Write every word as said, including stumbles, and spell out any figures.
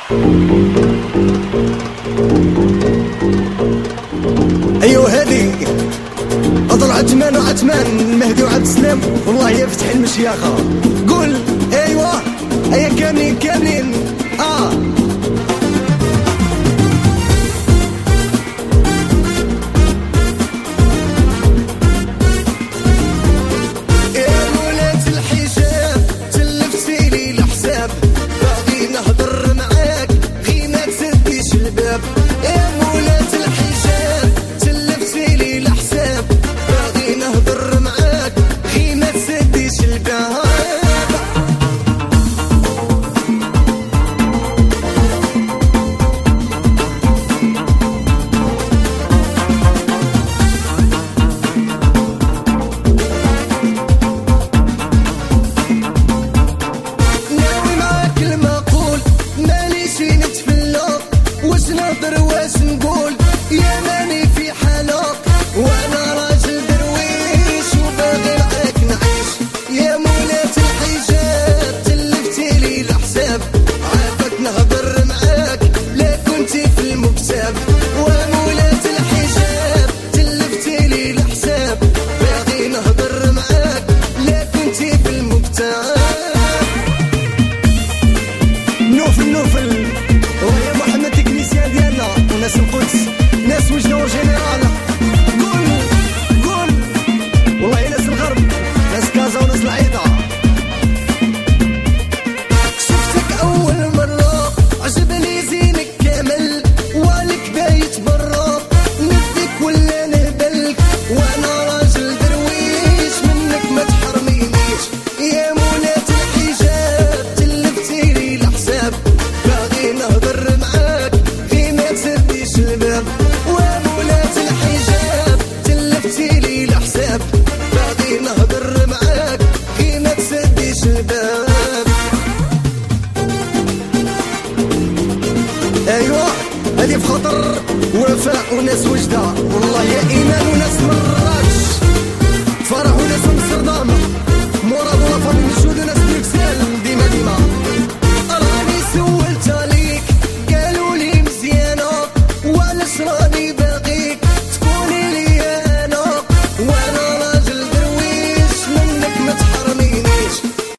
ايوا هادي اطلع عثمان وعثمان مهدي وعبد السلام والله يا فتح المشياخه. قول ايوا ايا كاملين كاملين اه واش نقول يا ماني في حالك وانا راجل درويش وباغي معاك نعيش. يا مولات الحجاب تلفتي لي الحساب عافاك نهضر معاك لا كنتي في المكتاب. ومولات الحجاب تلفتي لي الحساب باغي نهضر معاك لا كنتي في المكتاب. نوفل نوفل ويا محمد تكنيسيان ديالنا وناس القدس ناس وجدة وجنرال. قول قول والله ناس الغرب ناس كازا وناس العيطة. شفتك أول مرة عجبني زينك كامل والك بايت برا نفدك ولا نهبلك وانا راجل درويش منك ما تحرمينيش. يا مولات الحجاب تلفتي لي الحساب باغي نهضر معاك غي ما تسديش الباب. ومولات الحجاب تلفتي لي الحساب باغي نهضر معاك غي ما تسديش الباب. ايوا هادي في خطر وفاء وناس وجدة والله يا ايمان وناس مر.